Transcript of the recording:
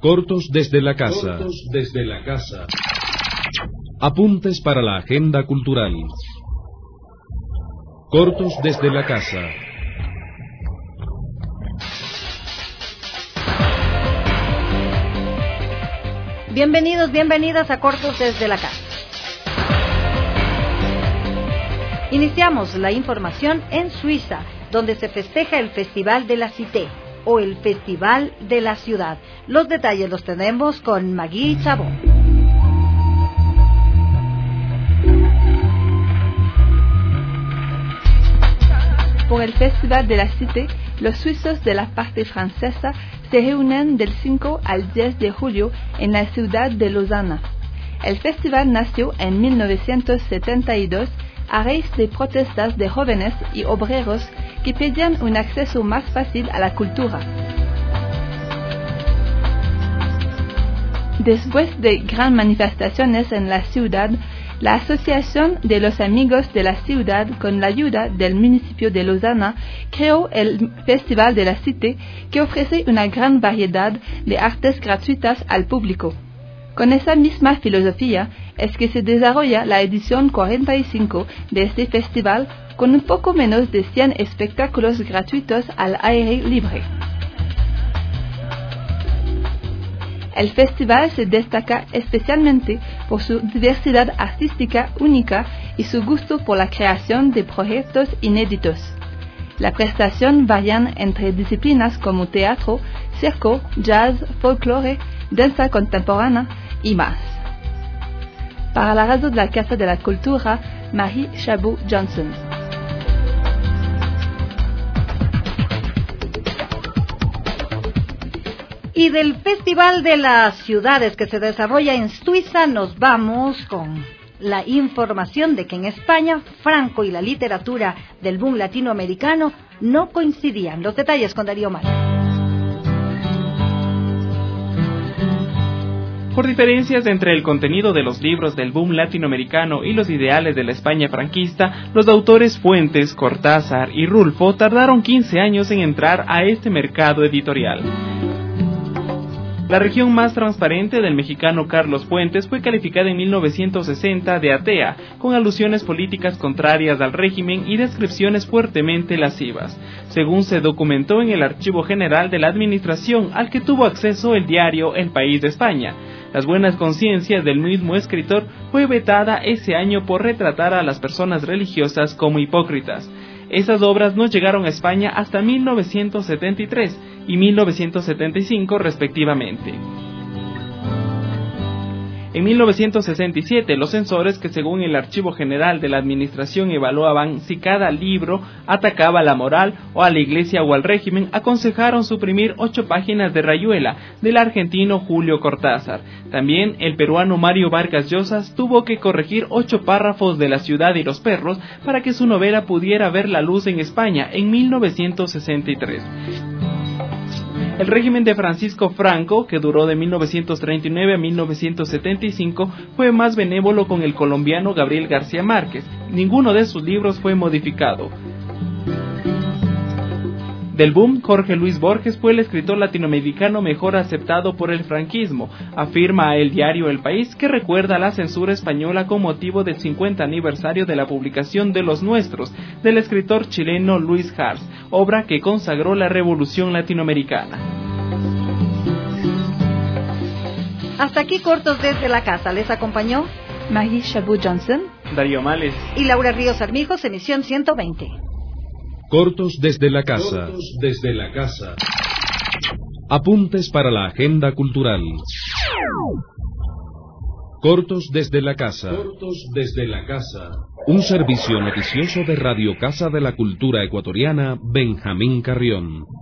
Cortos desde la casa. Apuntes para la agenda cultural. Cortos desde la casa. Bienvenidos, bienvenidas a Cortos desde la casa. Iniciamos la información en Suiza, donde se festeja el Festival de la Cité, o el Festival de la Ciudad. Los detalles los tenemos con Maggie Chabot. Por el Festival de la Cité, los suizos de la parte francesa se reúnen del 5 al 10 de julio en la ciudad de Lausana. El festival nació en 1972 a raíz de protestas de jóvenes y obreros que pedían un acceso más fácil a la cultura. Después de grandes manifestaciones en la ciudad, la Asociación de los Amigos de la Ciudad, con la ayuda del municipio de Lausana, creó el Festival de la Cité, que ofrece una gran variedad de artes gratuitas al público. Con esa misma filosofía es que se desarrolla la edición 45 de este festival, con un poco menos de 100 espectáculos gratuitos al aire libre. El festival se destaca especialmente por su diversidad artística única y su gusto por la creación de proyectos inéditos. La prestación varía entre disciplinas como teatro, circo, jazz, folclore, danza contemporánea y más. Para la radio de la Casa de la Cultura, Maggie Chabot Johnson. Y del Festival de las Ciudades que se desarrolla en Suiza nos vamos con la información de que en España Franco y la literatura del boom latinoamericano no coincidían. Los detalles con Darío Mal. Por diferencias entre el contenido de los libros del boom latinoamericano y los ideales de la España franquista, los autores Fuentes, Cortázar y Rulfo tardaron 15 años en entrar a este mercado editorial. La región más transparente del mexicano Carlos Fuentes fue calificada en 1960 de atea, con alusiones políticas contrarias al régimen y descripciones fuertemente lascivas, según se documentó en el Archivo General de la Administración, al que tuvo acceso el diario El País de España. Las buenas conciencias del mismo escritor fue vetada ese año por retratar a las personas religiosas como hipócritas. Esas obras no llegaron a España hasta 1973 y 1975 respectivamente. En 1967, los censores, que según el Archivo General de la Administración evaluaban si cada libro atacaba la moral o a la Iglesia o al régimen, aconsejaron suprimir 8 páginas de Rayuela, del argentino Julio Cortázar. También el peruano Mario Vargas Llosa tuvo que corregir 8 párrafos de La ciudad y los perros para que su novela pudiera ver la luz en España en 1963. El régimen de Francisco Franco, que duró de 1939 a 1975, fue más benévolo con el colombiano Gabriel García Márquez. Ninguno de sus libros fue modificado. Del boom, Jorge Luis Borges fue el escritor latinoamericano mejor aceptado por el franquismo, afirma el diario El País, que recuerda la censura española con motivo del 50 aniversario de la publicación de Los Nuestros, del escritor chileno Luis Hars, obra que consagró la revolución latinoamericana. Hasta aquí Cortos desde la casa. Les acompañó Maggie Chabot Johnson, Darío Males y Laura Ríos Armijos, emisión 120. Cortos desde la casa. Apuntes para la agenda cultural. Cortos desde la casa. Un servicio noticioso de Radio Casa de la Cultura Ecuatoriana, Benjamín Carrión.